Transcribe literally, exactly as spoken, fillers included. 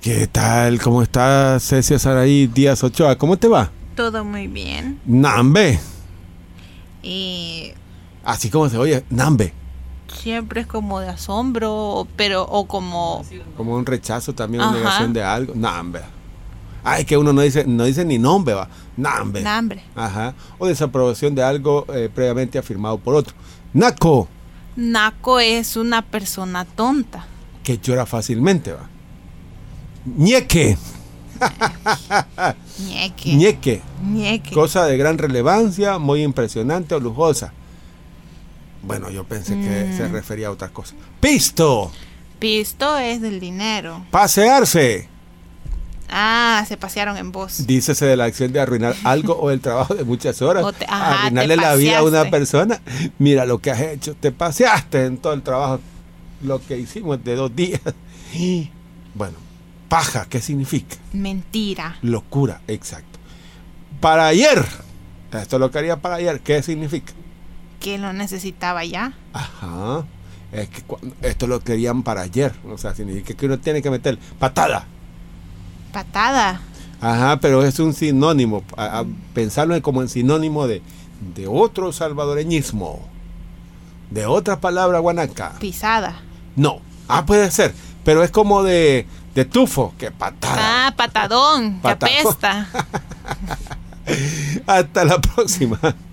¿Qué tal? ¿Cómo está Cecia Saraí Díaz Ochoa? ¿Cómo te va? Todo muy bien. Nambe. Y Así como se oye, Nambe. siempre es como de asombro, pero o como Como un rechazo también, Ajá. una negación de algo. Nambe. Ay, que uno no dice, no dice ni nombre, va. Nambe. hambre. Ajá. O desaprobación de algo eh, previamente afirmado por otro. Naco, Naco es una persona tonta. que llora fácilmente, va. Ñeque. Ñeque. Ñeque. Ñeque. Cosa de gran relevancia, muy impresionante o lujosa. Bueno, yo pensé que Mm. se refería a otra cosa. Pisto. Pisto es del dinero. Pasearse. Ah, se pasearon en vos. Dícese de la acción de arruinar algo o el trabajo de muchas horas. O te- ajá, Arruinarle te la vida a una paseaste. persona. Mira lo que has hecho. Te paseaste en todo el trabajo. Lo que hicimos de dos días. Bueno, paja, ¿qué significa? Mentira. Locura, exacto. Para ayer. Esto es lo que haría para ayer. ¿Qué significa? Que lo necesitaba ya. Ajá. Es que cuando, esto lo querían para ayer. O sea, significa que uno tiene que meter patada. Patada. Ajá, pero es un sinónimo. A, a pensarlo como en sinónimo de, de otro salvadoreñismo. De otra palabra guanaca. Pisada. No. Ah, puede ser. Pero es como de, de tufo. Que patada. Ah, patadón. Que Patadón. apesta. Hasta la próxima.